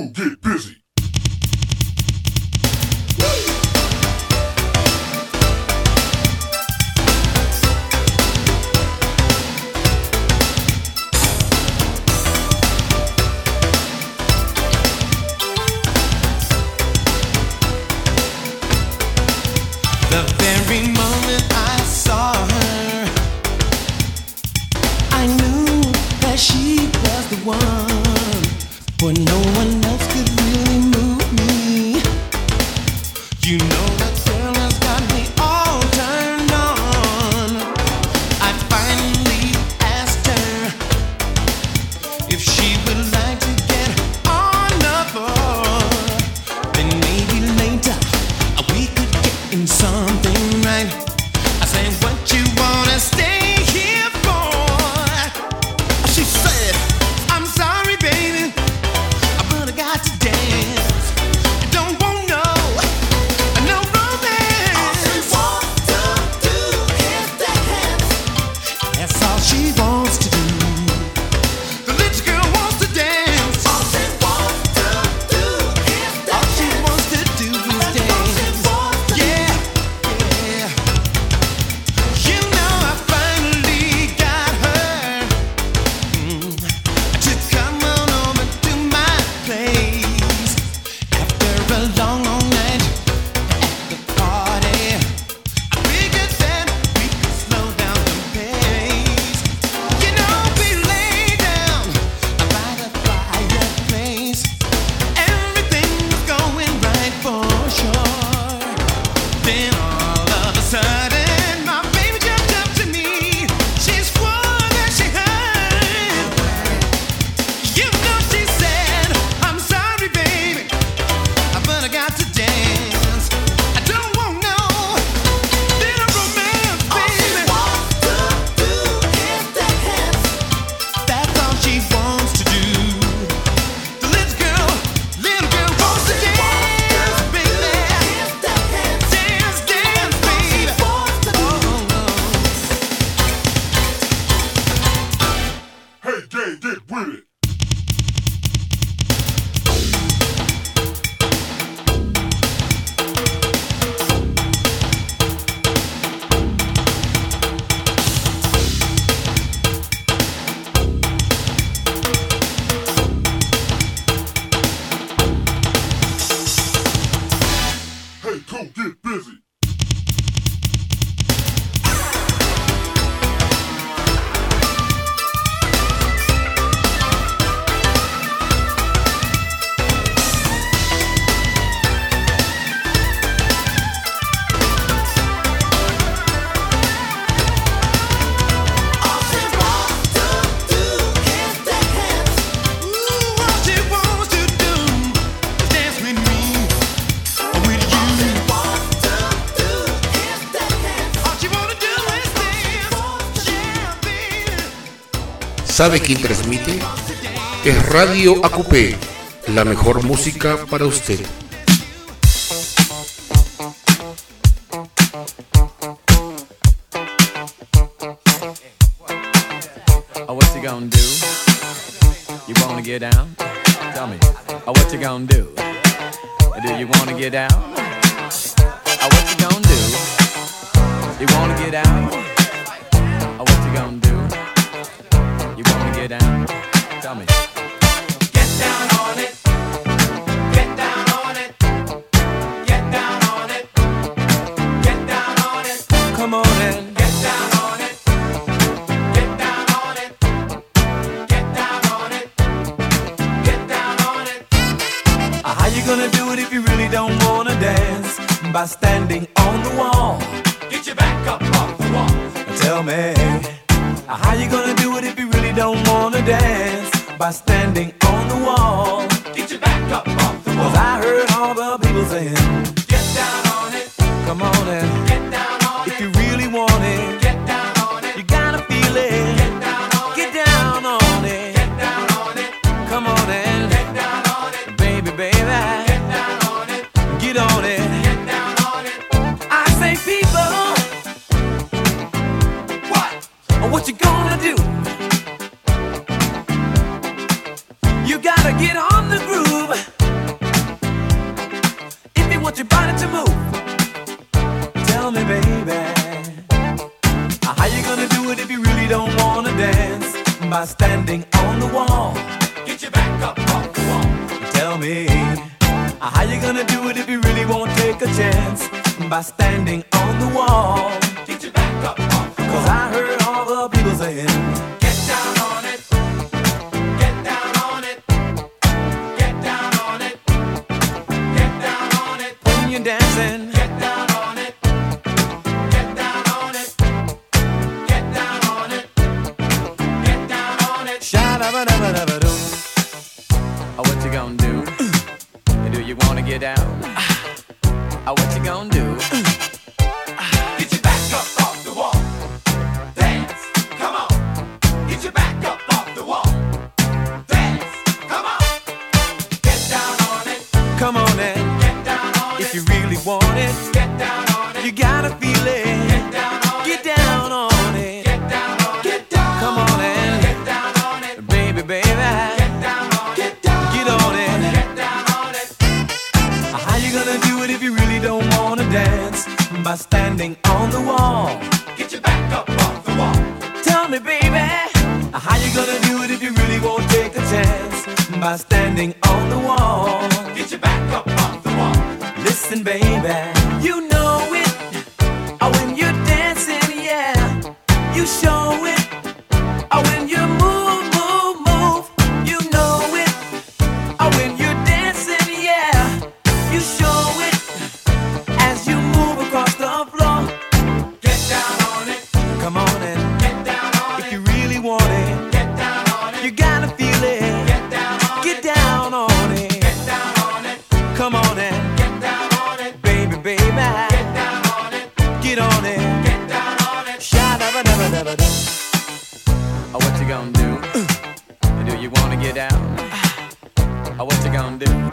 cool, get busy. The very moment I saw her, I knew that she was the one, but no one else could really move me. You know that girl has got me all turned on. I finally asked her if she would like to get on the floor. Then maybe later we could get in something right. I said, what you wanna stay here for? She said, I'm sorry, baby, but I got to dance. I don't want no romance. All she wants to do is dance. That's all she wants to do. The little girl wants to dance. All she wants to do is dance. All she wants to do is dance. Yeah, yeah. You know I finally got her to come on over to my place after a long, long night at the party. I figured that we could slow down the pace. You know, we lay down by the fireplace. Everything was going right for sure. Then all of a sudden, my baby jumped up to me. She swore that she heard. You know she said, I'm sorry, baby, but I got to dance. I don't want no little romance, baby. All she wants to do is dance. That's all she wants to do. The little girl wants to dance, baby. Dance, dance, baby. Oh, no. Hey, gang, get with it. Hey, cool, get busy. All she wants to do is dance. Ooh, all she wants to do is dance with me, with you. All she wants to do is dance. All she wanna do is dance. Yeah, baby. ¿Sabe quién transmite? Es Radio AQP, la mejor música para usted. Oh, what you gonna do? You wanna get down? Tell me. Oh, what you gonna do? Do you wanna get down? Oh, what you gonna do? You wanna get out? Oh, what you gonna do? You wanna get down? Tell me. Get down on it. Get down on it. Get down on it. Get down on it. Come on and get down on it. Get down on it. Get down on it. Get down on it. How you gonna do it if you really don't wanna dance? By standing on the wall. Get your back up off the wall. Tell me, how you gonna do it if you really don't wanna dance? By standing on the wall. Get your back up off the wall. 'Cause I heard all the people saying, get down on it. Come on and get down on it. If you really want it, get down on it. You gotta feel it. Get down on it. Get down on it. Get down on it. Come on and get down on it. Baby, baby. Get down on it. Get on it. Get down on it. I say, people, what you gonna do? You gotta get on the groove. Tell me, baby, how you gonna do it if you really don't wanna dance? By standing on the wall. Get your back up off the wall. Tell me, how you gonna do it if you really won't take a chance? By standing on the wall. Get your back up off the wall. 'Cause I heard all the people saying, get down on it. Get down on it. Get down on it. Get down on it. When you're dancing, get down on it. Get down on it. Get down on it. Get down on it. Sha-da-ba-da-ba-da-ba-doo. Oh, what you gonna do? Do you wanna get down? Oh, what you gonna do? Get your back up off the wall. Dance, come on. Get your back up off the wall. Dance, come on. Get down on it. Come on and get down on it. If you really want it, get down on it. You gotta feel it. Get down on it. Get down on it. Get down on it. Get down. Come on and get down on it. Baby, baby. Get down on it. Get down. Get on it. Get down on it. How you gonna do it if you really don't wanna dance? By standing on the wall. Get your back up off the wall. Tell me, baby, how you gonna do it if you really won't take a chance? By standing on the wall. Get your back up off the wall. Listen, baby, you know it. When you're dancing, yeah, you show it. When you move, move, move, you know it. When you're dancing, yeah, you show it. As you move across the floor, get down on it. Come on and get down on it. If you really want it, get down on it. You gotta feel it. Get down on it. Get down on it. Get down on it. Come on and get down on it. Baby, baby, get down on it. Get on it. Get down on it. Sha-da-ba-da-ba-da-ba-da. Oh, what you gonna do? Do you wanna get down? Oh, what you gonna do?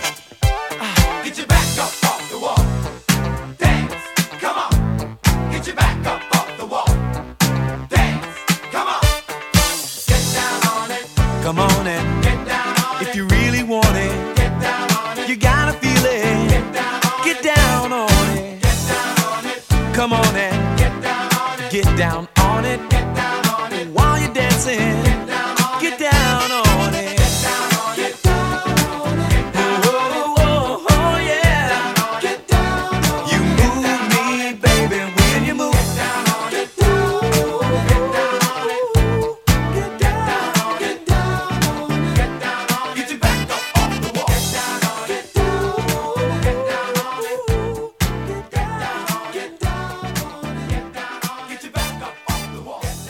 Get your back up off the wall. Dance, come on. Get your back up off the wall. Dance, come on. Get down on it. Come on and get down on it. If you really want it, get down on it. You gotta feel it. Get down on it. Get down on it. Get down on it. Come on and get down on it. Get down on it. Get down on it. While you're dancing, get down on it. Get down on it. Get down on it. Get down on it. Oh, oh, oh, yeah. Get down on it. You move me, baby, when you move. Get down on it. Get down on it. Get down on it. Get down on it. Get down on it. Get down on it. Get your back up off the wall. Get down on it. Get down on it. Get down on it. Get down on it. Get down on it. Get down on it. Get your back up off the wall.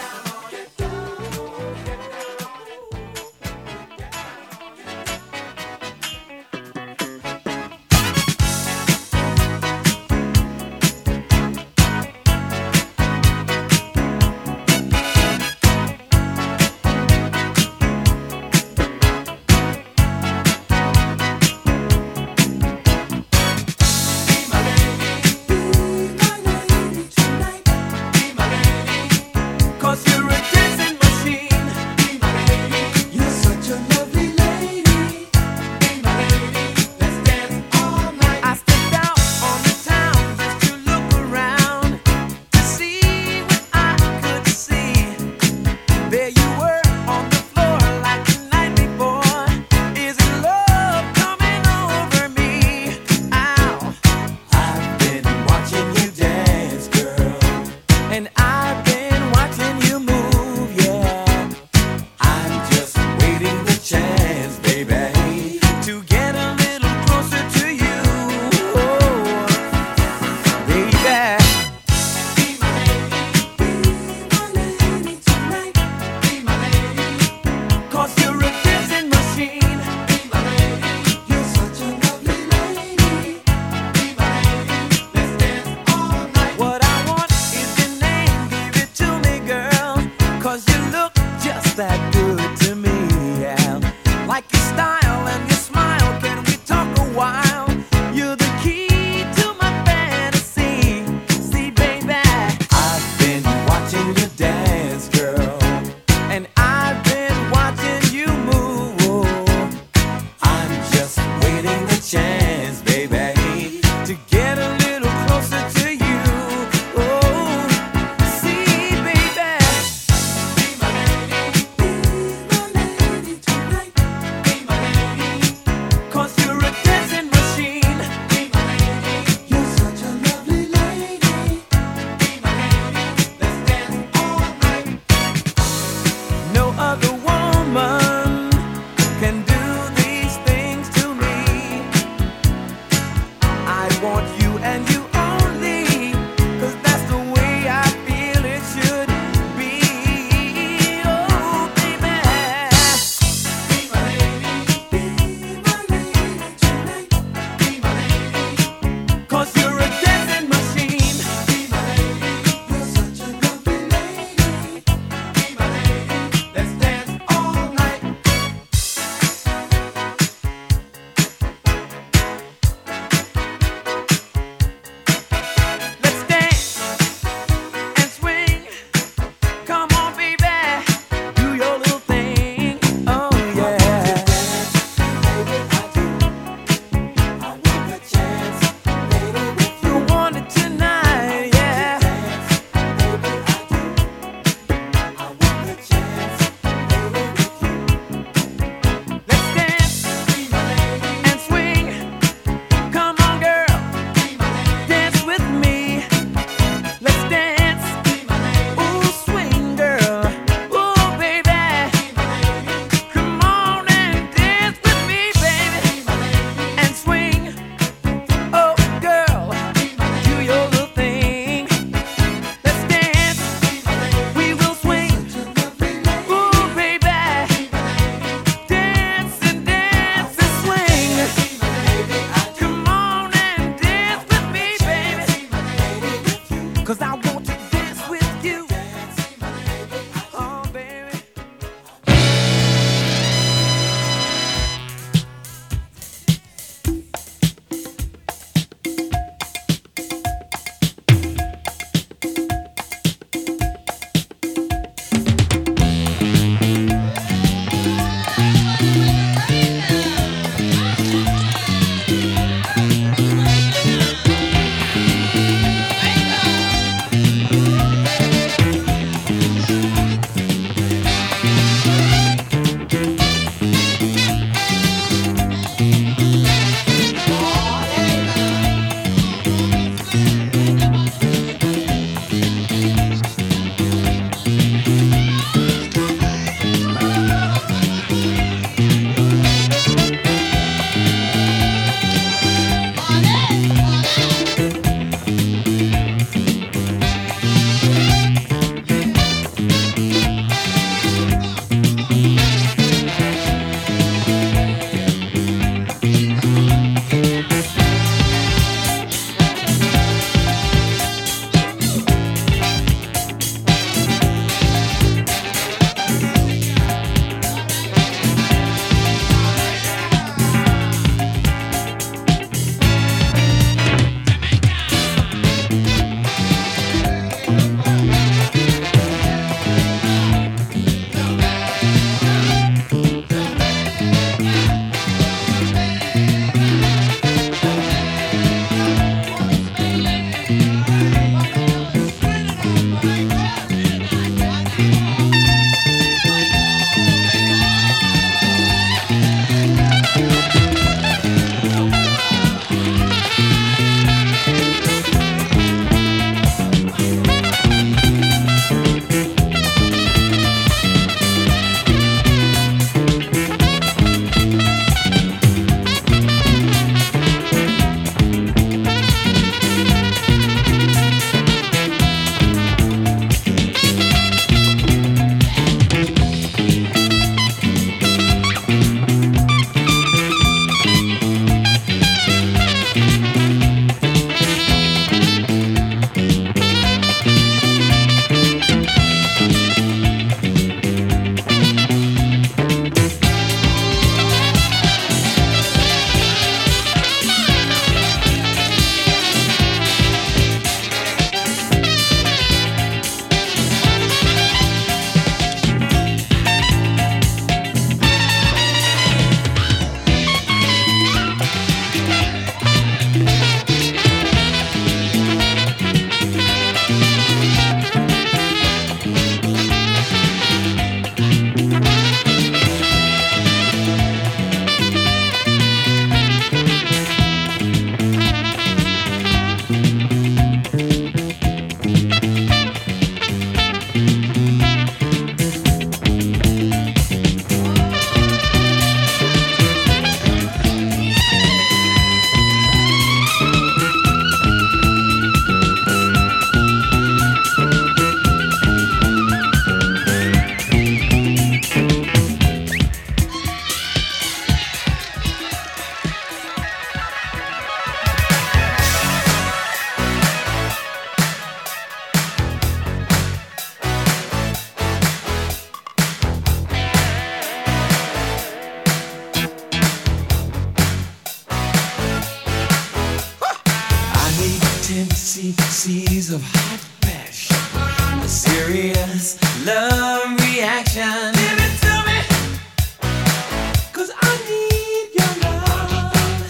Seas of hot passion, a serious love reaction. Give it to me, 'cause I need your love.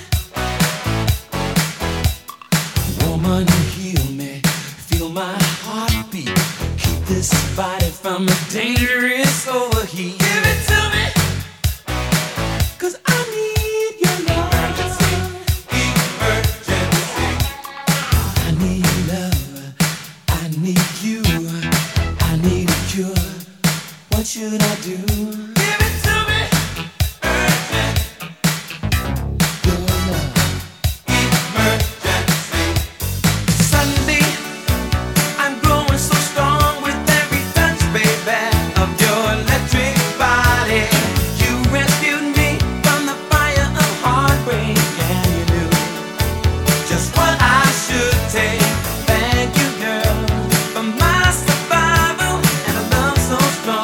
Woman, heal me, feel my heartbeat. Keep this body from a dangerous overheat. Give it to me, 'cause I need your love. What should I do? Give it to me, urgent. Your love, emergency. Suddenly, I'm growing so strong with every touch, baby, of your electric body. You rescued me from the fire of heartbreak, and you knew just what I should take. Thank you, girl, for my survival and a love so strong.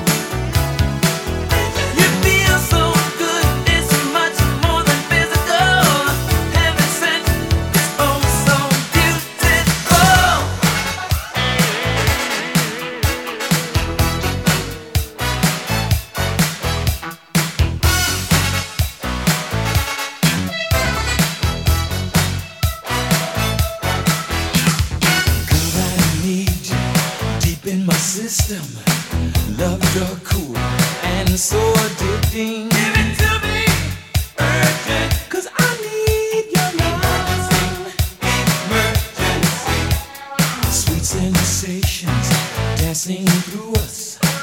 System, love, you're cool and so addicting. Give it to me, urgent, 'cause I need your love. Emergency, sweet sensations dancing through us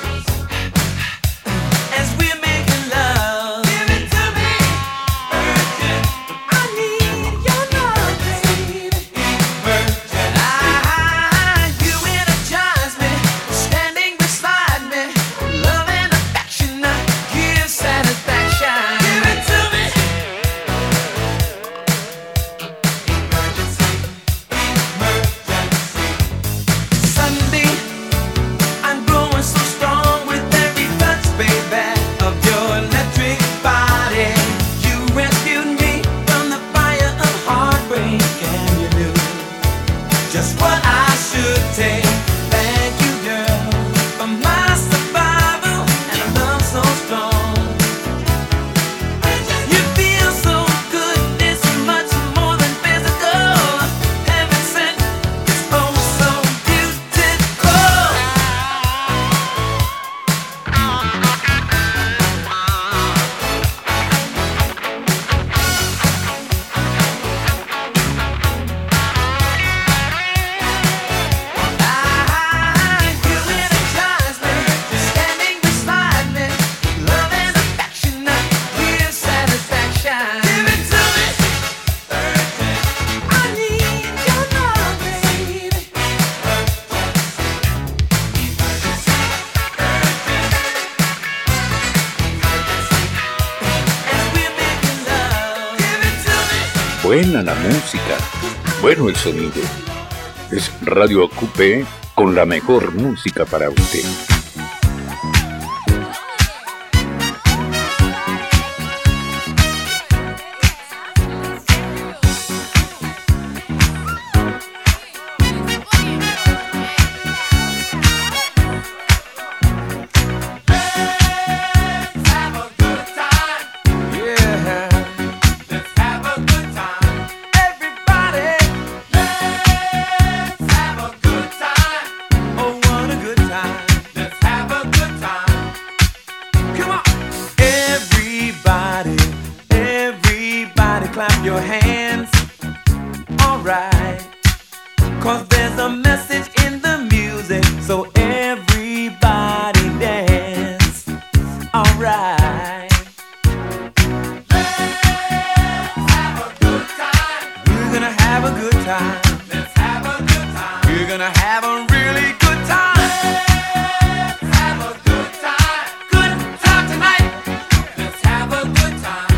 as we're making love. Give it to me, urgent, I need your love, baby. Emergency, you energize me. Standing beside me, love and affection, give satisfaction. Give it to me. Emergency, emergency. Suddenly, I'm growing so strong with every touch, baby, of your electric body. You rescued me from the fire of heartbreak, and you knew just what I should take. Thank you, girl, for my survival and a love so strong. You feel so good, it's much more than physical. Heaven sent, it's oh so beautiful. You energize me, standing beside me, love and affection, give satisfaction. Give it to me, urgent, I need your love, baby. Emergency, as we're making love. Give it to me. Buena la música, bueno el sonido. Es Radio Acupé con la mejor música para usted. Clap your hands, alright, 'cause there's a message in the music, so everybody dance, alright. Let's have a good time. We're gonna have a good time. Let's have a good time. We're gonna have a really good time. Let's have a good time. Good time tonight. Let's have a good time.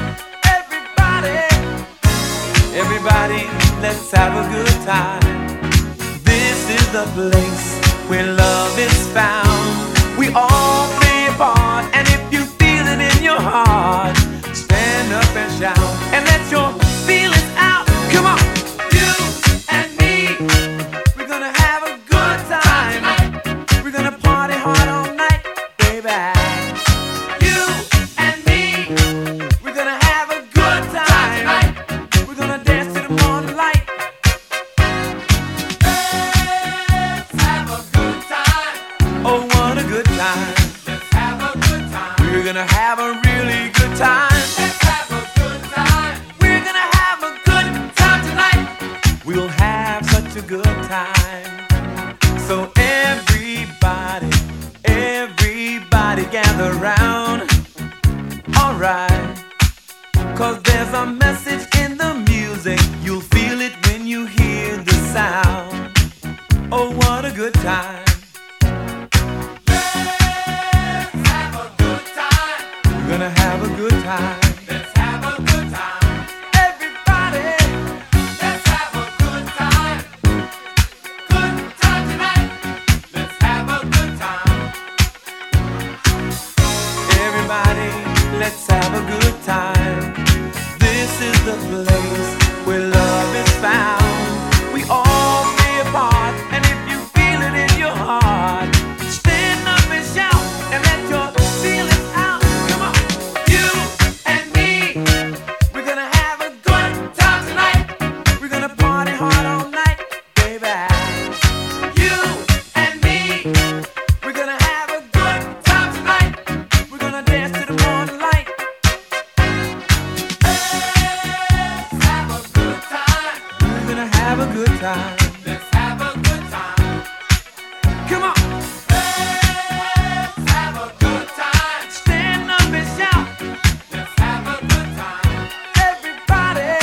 Everybody, let's have a good time. This is the place where love is found. We all play a part, and if you feel it in your heart, stand up and shout and let your feelings out. Come on, you and me. gonna have a really good time. Let's have a good time. We're gonna have a good time tonight. We'll have such a good time. So everybody gather round. Alright. 'Cause there's a message in the music. You'll feel it when you hear the sound. Oh, what a good time. Let's have a good time. We're gonna have a good time. Let's have a good time. Everybody, let's have a good time. Good time tonight. Let's have a good time. Everybody, let's have a good time. This is the place where love is found. We all play a part, and if you feel it in your heart, stand up and shout and let your feelings out. Come on, you and me, we're gonna have a good time tonight. We're gonna party hard all night, baby. You and me, we're gonna have a good time tonight. We're gonna dance to the morning light. Have a good time. Let's have a good time. Come on. Let's have a good time. Stand up and shout. Let's have a good time. Everybody.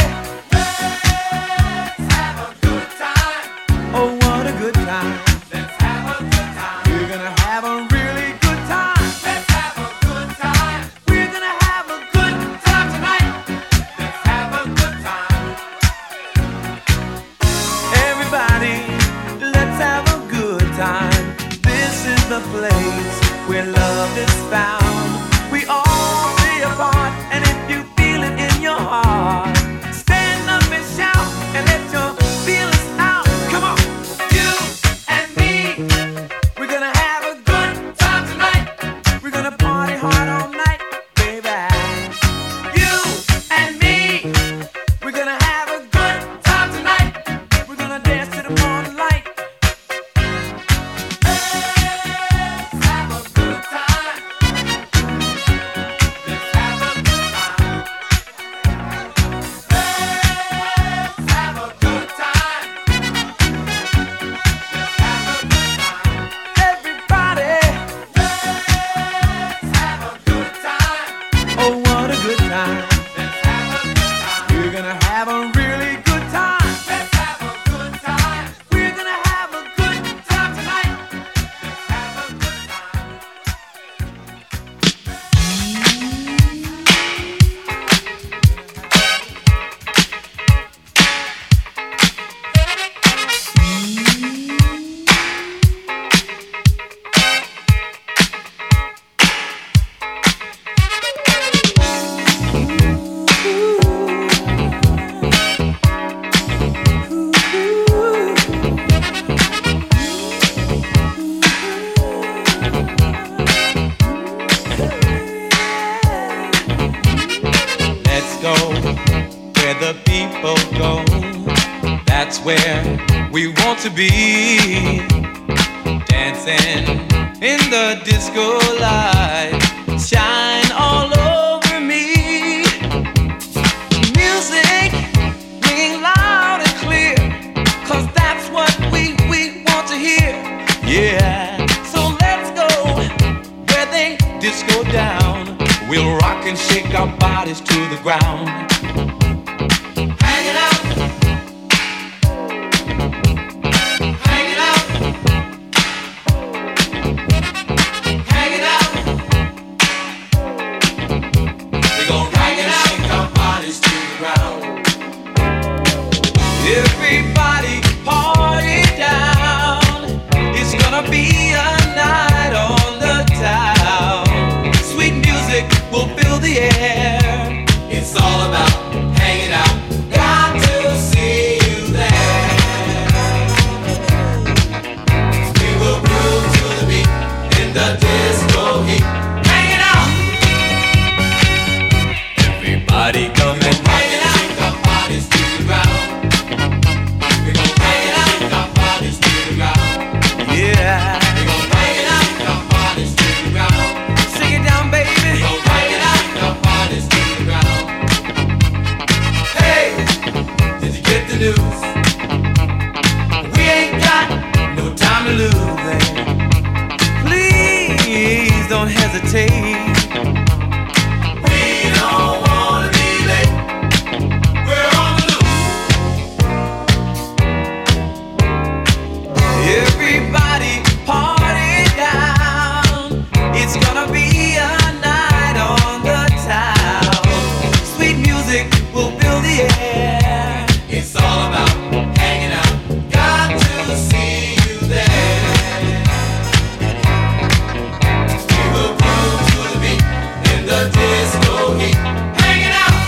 Let's have a good time. Oh, what a good time. Let's have a good time. We're gonna have a really good time. Let's have a good time. We're gonna have a good time tonight. Let's have a good time. Everybody, let's have a good time. This is the place where love is found. We all play a part, and if you feel it in your heart, stand up and shout and let your feelings out. Come on, you and me, we're gonna have a good time tonight. We're gonna party hard all night, baby. You and me, we're gonna have a good time tonight. We're gonna dance to the morning light. Let's have a good time. Let's have a good time. Let's have a good time. Let's have a good time. Everybody, let's have a good time. Oh, what a good time. Let's have a good time. We're gonna have a really good time. Let's have a good time. We're gonna have a good time tonight. Let's have a good time. Let's go where the people go. That's where we want to be. Dancing in the disco light, shine all over me. Music ringing loud and clear, 'cause that's what we want to hear. Yeah, so let's go where they disco down. We'll rock and shake our bodies to the ground. Hang it out. Hang it out. Hang it out. We're gonna rock and shake our bodies to the ground. Everybody party down. It's gonna be a night on the town. Sweet music will fill the air. It's all about to lose it. Please don't hesitate. We don't wanna be late. We're on the loose. Everybody party down. It's gonna be a night on the town. Sweet music will fill the air. It's all about hanging out. Got to see you there. We will groove to the beat in the disco heat. Hanging out.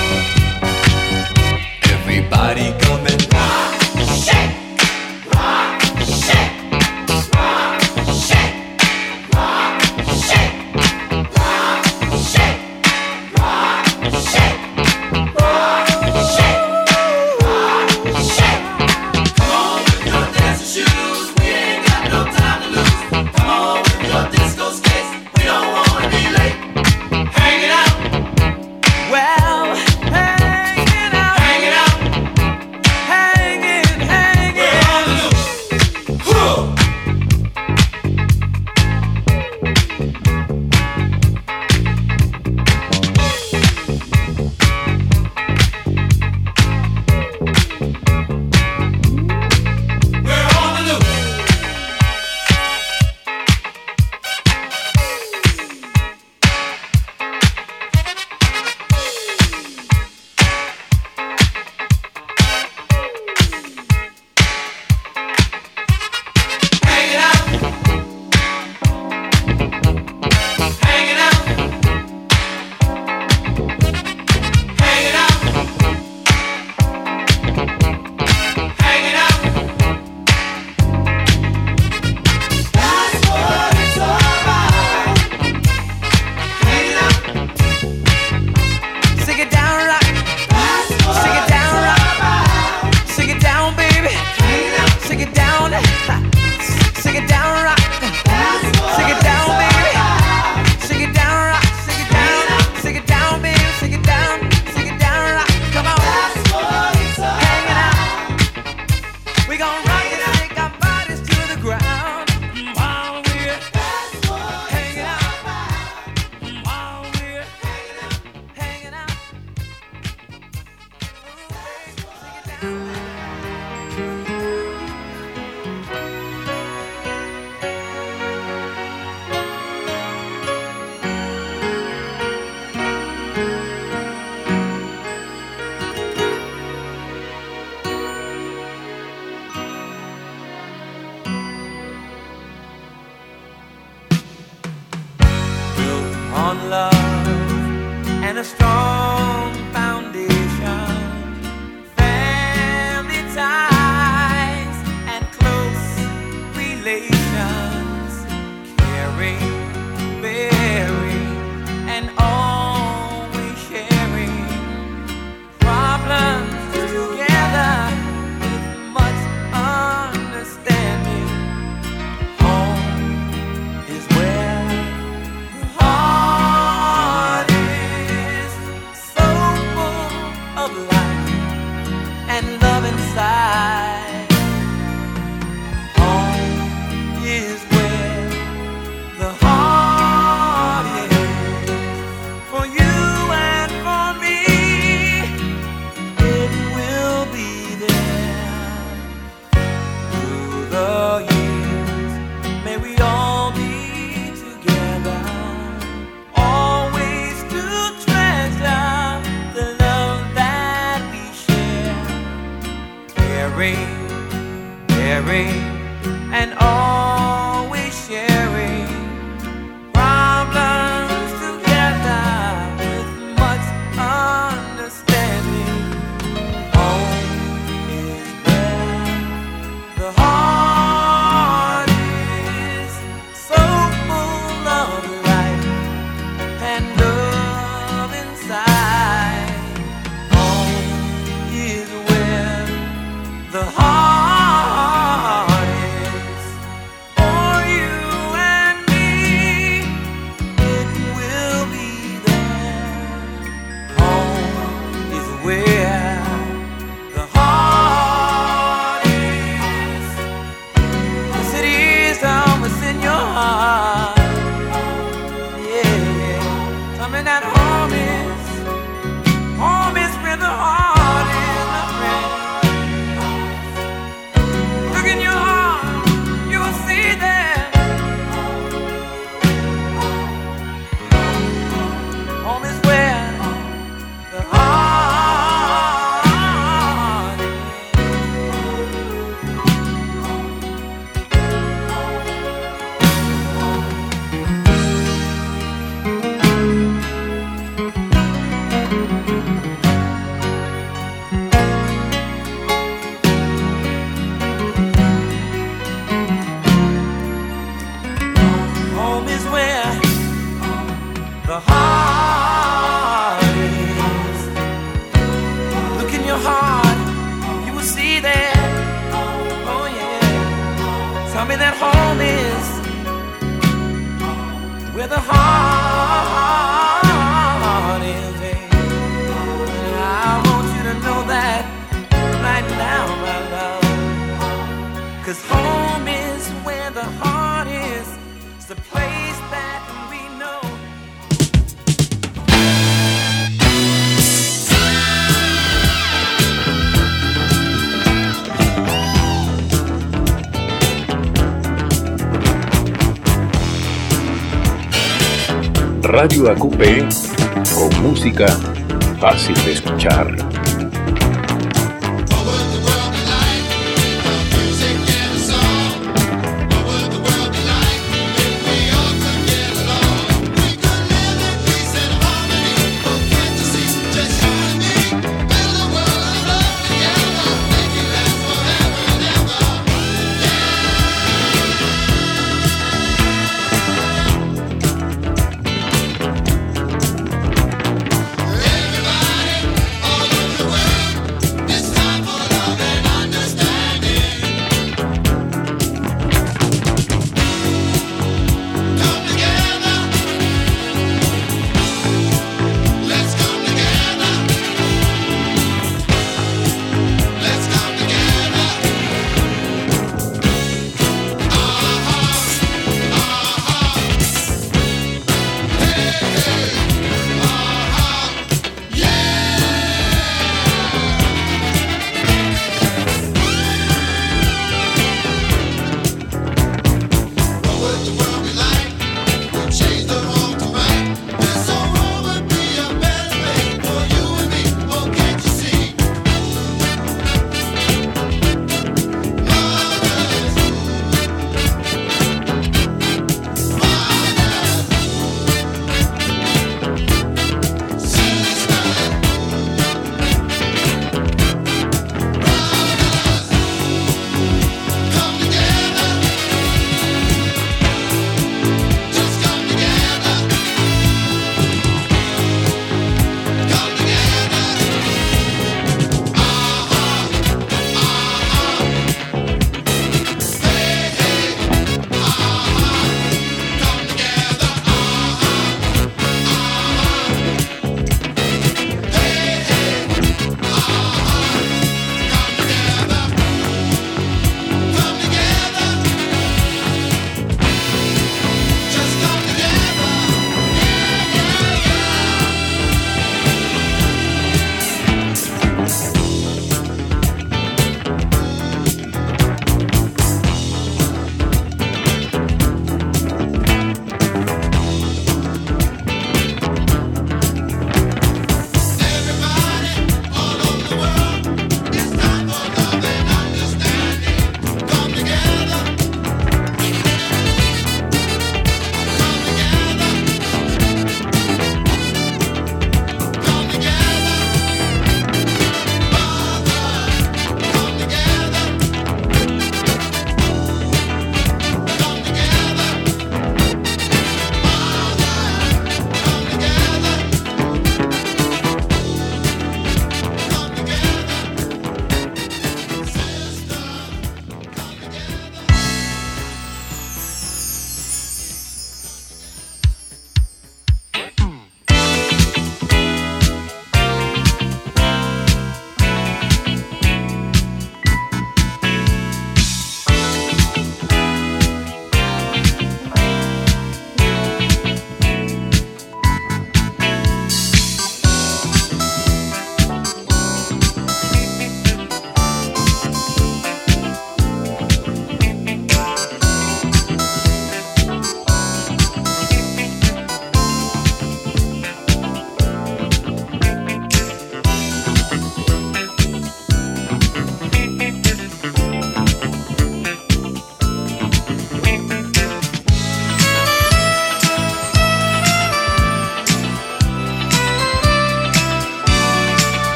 Everybody come and rock, shake, rock, shake, rock, shake, rock, shake, rock, shake, rock, shake, rock, shake. Come on with your dancing shoes, we ain't got no time to lose. Come on with your disco skates, we don't wanna be late. Hanging out, well, hanging out, hanging out, hanging. We're on the loose. Huh. We're on the loose. Hanging out. Hanging out. Hanging out. Hanging out. That's what it's all about. Hanging out. Sing it down, rock. Sing it down, rock. Sing it down, baby. Sing it down. Sing it down, rock. Sing it down, baby. Sing it down, rock. Sing it down. Sing it down, baby. Sing it down. Sing it down, rock. Come on. Hanging out. We gon' rock and shake our bodies to the ground while we're hanging out. While we're hanging out. Sing it down. Built on love and a strong foundation, family ties and close relations, caring, bearing, and always sharing problems together with much understanding. Home is where the heart is, so full of life and love inside. Home is where the heart is, for you and for me. It will be there through the years. May we all be together, always to treasure the love that we share. Caring, caring, and always sharing problems together with much understanding. Home is where the heart is, so full of life and love inside. Home is where the heart is, for you and me. It will be there. Home is where the heart is. Tell me that home is where the heart is, babe. I want you to know that right now, my love. 'Cause home is where the heart is. It's the place that we know. Radio AQP con música fácil de escuchar.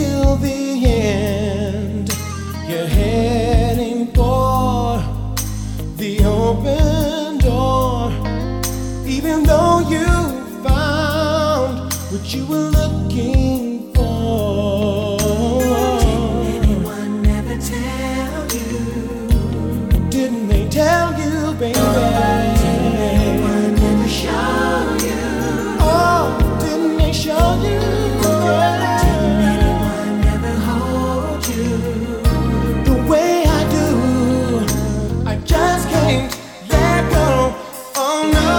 till the end. You're heading for the open door, even though you found what you were looking for. Didn't anyone ever tell you? Didn't they tell you, baby? Didn't anyone ever show you? Oh, didn't they show you? Didn't anyone ever hold you the way I do? I just can't let go. Oh no.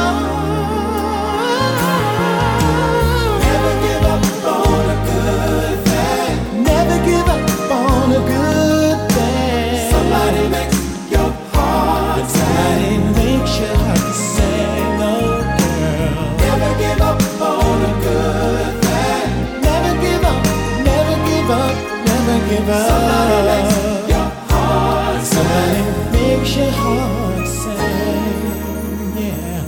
Never give up on a good thing. Never give up on a good thing. Somebody makes your heart sing. Somebody makes your heart sing, oh girl. Never give up on a good thing. Never give up, never give up, never give up. Somebody makes your heart sing. Somebody makes your heart sing, yeah.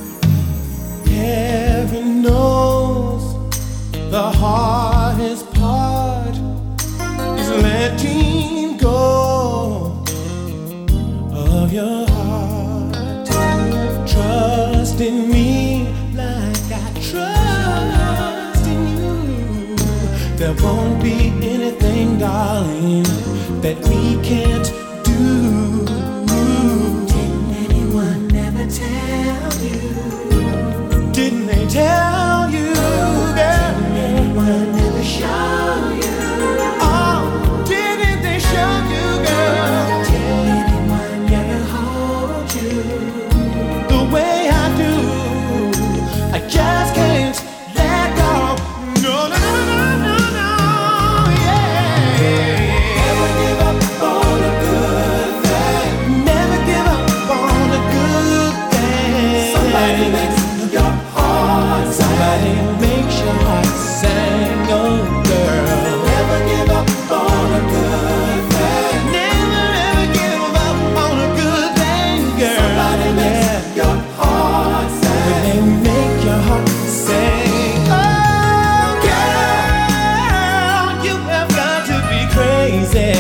Heaven knows the hardest part is letting go of your heart. Trust in me like I trust in you. There won't be anything, darling, that we can't do. Didn't anyone ever tell you? Didn't they tell you, girl? Didn't anyone ever show you? Oh, didn't they show you, girl? Didn't anyone ever hold you the way I do? I just can't let go. No, no, no, no, no, no, yeah. Never give up on a good thing. Never give up on a good thing. Somebody makes your heart sing. Somebody makes your heart sing, oh girl. Never give up on a good thing. Never ever give up on a good thing, girl. Somebody makes your heart sing. When they make your heart sing, oh girl, you have got to be crazy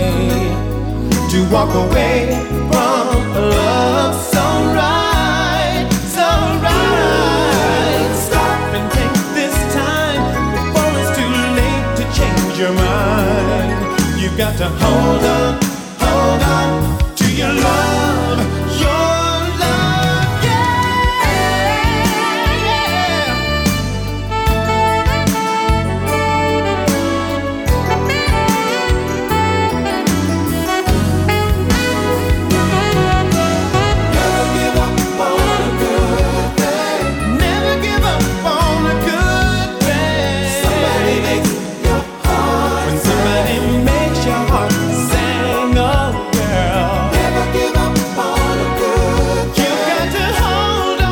to walk away from a love so right, so right. Stop and think this time before it's too late to change your mind. You've got to hold on to your love, yeah, yeah. Never give up on a good thing. Never give up on a good thing. Somebody makes your heart when somebody makes your heart sing, oh girl. Never give up on a good thing. You got to hold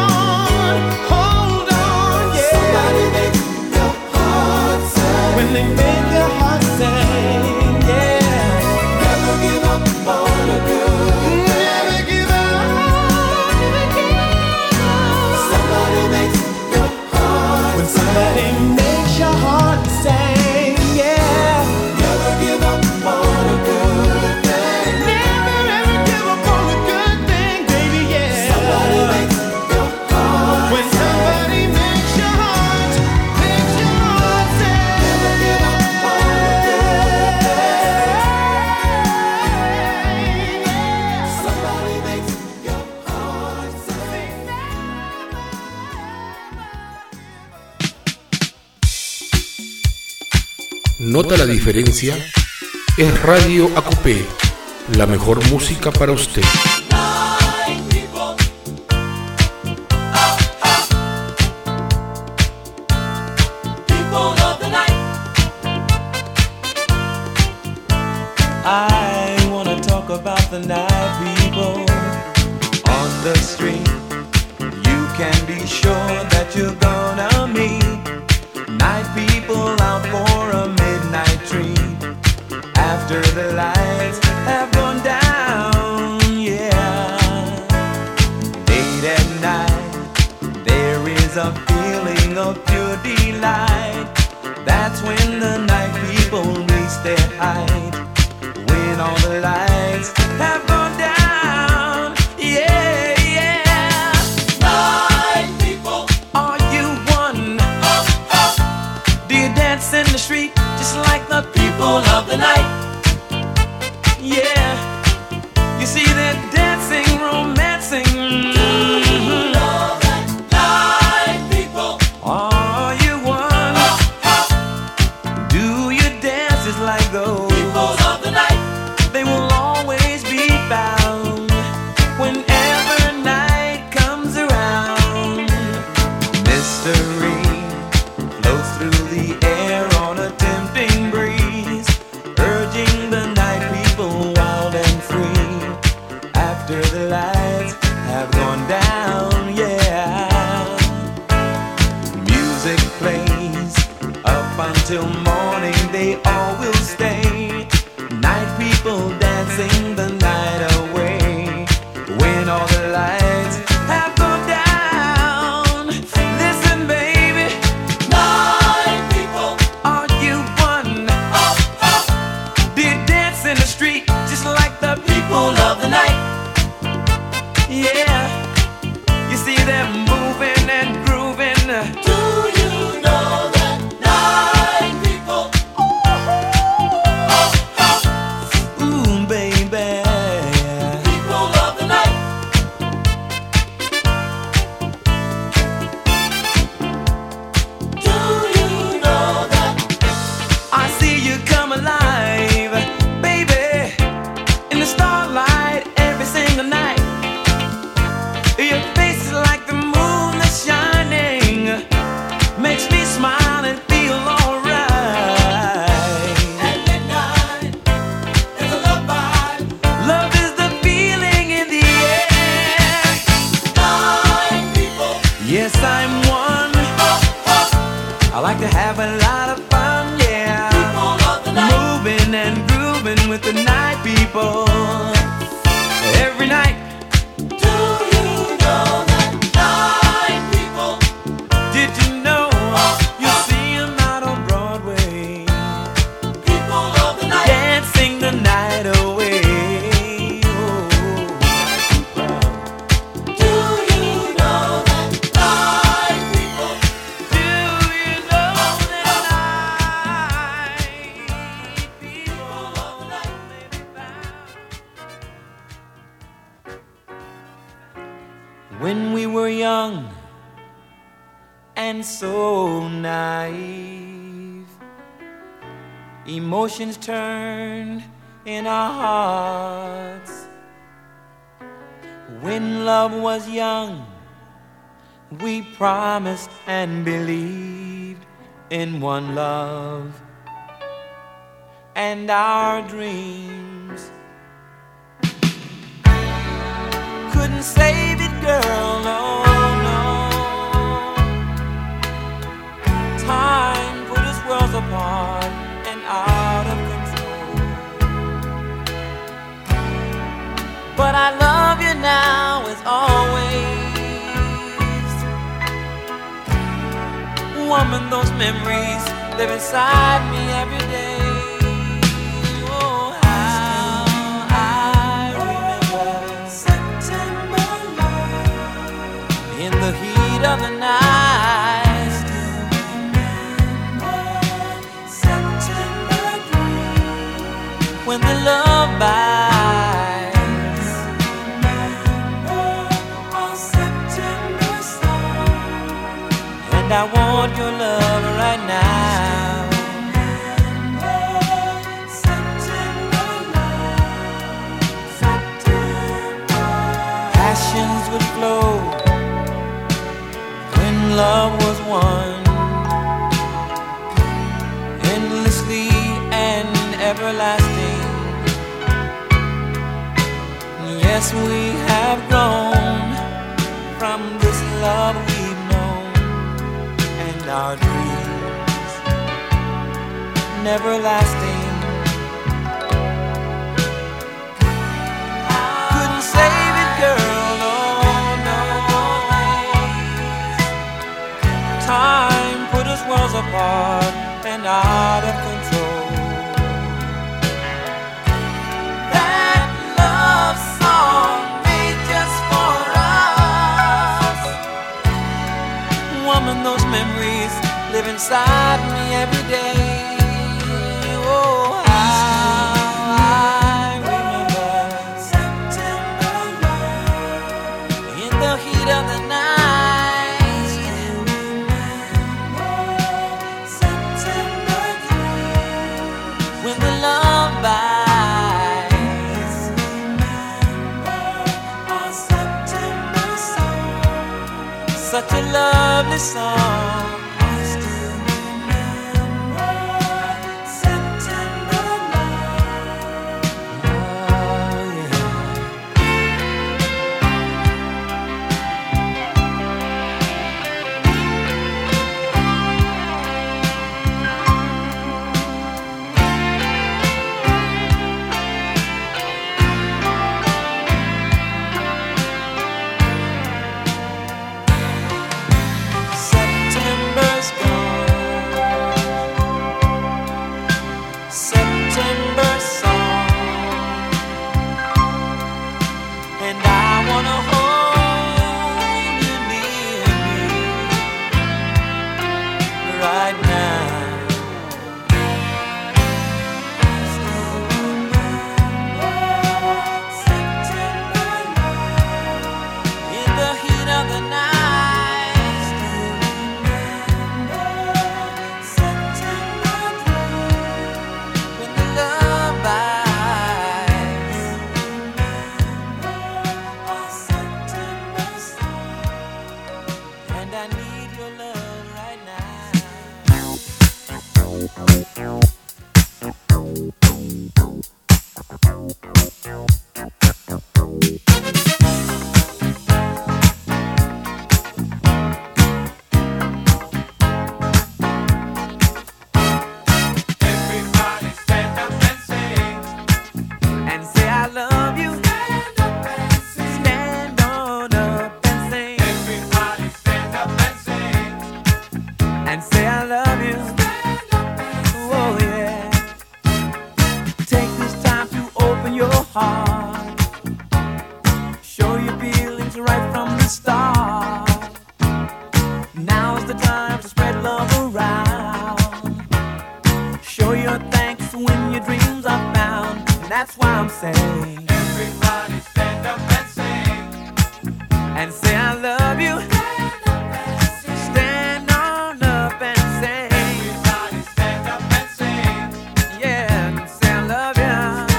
on, yeah. Somebody makes your heart sing. When they make your heart sing, yeah. Never give up on a good thing. Never give up, never give up. Somebody makes your heart when somebody makes your heart sing, yeah. Never give up on a good thing. Never ever give up on a good thing, baby, yeah. Somebody makes your heart when somebody makes your heart sing. Never give up on a good thing, yeah. Somebody makes your heart sing. ¿Nota la diferencia? Es Radio AQP, la mejor música para usted. I wanna talk about the night people on the street. You can be sure that you're gonna meet night people out for a midnight treat after the lights have gone down, yeah. Late at night, there is a feeling of pure delight. That's when the night people their height. When all the lights have gone down, yeah, yeah. Night people, are you one? Do you dance in the street just like the people of the night? Yeah, you see they're dancing, romancing. Do you know that night people? Are you one? Do you dance just like those people of the night? They will always be found whenever night comes around. Mystery flows through the air on a tempting breeze, urging the night people wild and free. After the lights have gone down, yeah, music plays up until morning. They all will stay. Night people dancing the night away. When all the lights have gone down, listen, baby. Night people, are you one? Do you dance in the street just like the people of the night? Yeah, you see them moving and grooving. Do you know that night people? Ooh, baby, people of the night. Do you know that? I see you come alive, baby, in the starlight every single night. Your face is like the moon that's shining, makes me smile and feel alright. At midnight, there's a love vibe. Love is the feeling in the air. Night people, yes, I'm one. I like to have a lot of fun, yeah. People of the night, moving and grooving with the night people. Every night. Do you know that night people? Did you know you see them out on Broadway? People of the night, dancing the night away. Do you know that night people? Do you know that night people of the night may be found? When we were young and so naive, emotions turned in our hearts. When love was young, we promised and believed in one love and our dreams. Couldn't save it, girl, no, no. Time put us worlds apart and out of control. But I love you now as always. Woman, those memories live inside me every day. Oh, how I remember September love in the heat of the night. Still remember September dream when the love bites. Remember all September song, and I want your love right now. Passions would flow when love was one, endlessly and everlasting. Yes, we have grown from this love we've known, and our dreams never lasting. Couldn't save it, girl, no, no. Time put us worlds apart and out of control. such a lovely song. I still remember September love. Oh yeah. September's gone. September song, and I wanna hold you near me right now. I still remember September love. In the heat of the night. Show your feelings right from the start. Now's the time to spread love around. Show your thanks when your dreams are found. And that's why I'm saying, everybody stand up and sing. And say I love you. Stand on up and sing. Everybody stand up and sing. Yeah, say I love you.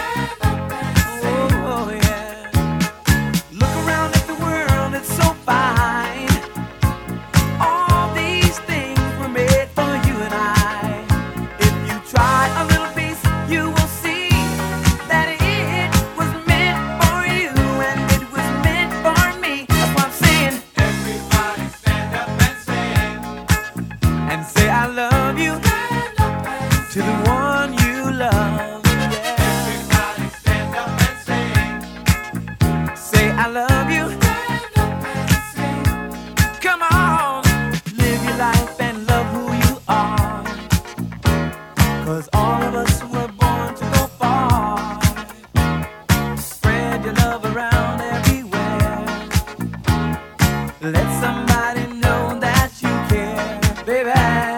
To the one you love, yeah. Everybody stand up and sing. Say I love you. Stand up and sing. Come on, live your life and love who you are. 'Cause all of us were born to go far. Spread your love around everywhere. Let somebody know that you care, baby.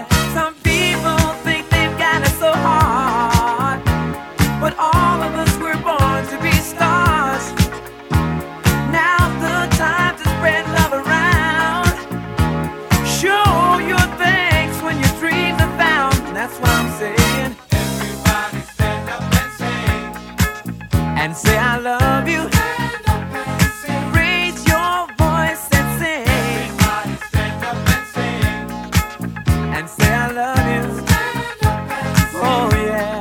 But all of us were born to be stars. Now's the time to spread love around. Show your thanks when your dreams are found. And that's what I'm saying. Everybody stand up and sing. And say I love you. Stand up and sing. Raise your voice and sing. Everybody stand up and sing. And say I love you. Stand up and sing. Oh yeah.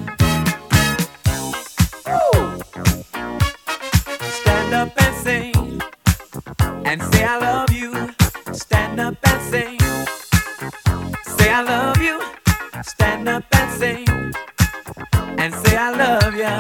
Stand up and sing, and say I love you. Stand up and sing, say I love you. Stand up and sing, and say I love ya.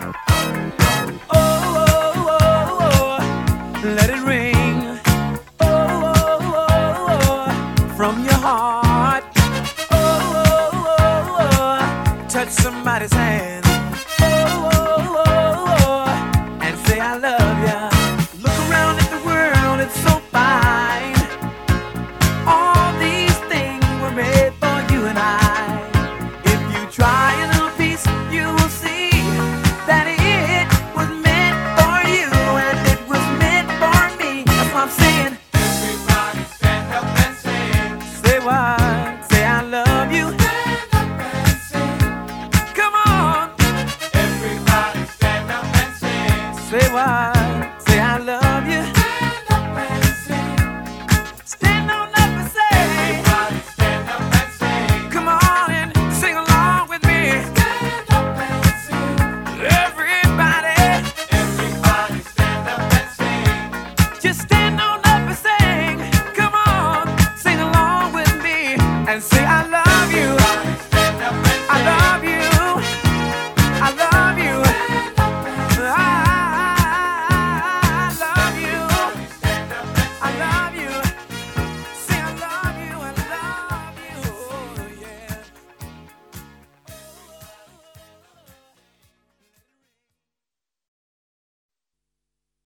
Oh, oh, oh, oh, let it ring. Oh, oh, oh, oh, from your heart. Oh, oh, oh, oh, touch somebody's hand. Oh, oh, oh, oh, and say I love ya. Look around at the world, it's so fine. All these things were made for you and I. If you try a little piece, you will see that it was meant for you and it was meant for me. That's what I'm saying. Everybody stand up and sing. Say what? Say I love you. Stand up and sing. Come on. Everybody stand up and sing. Say what?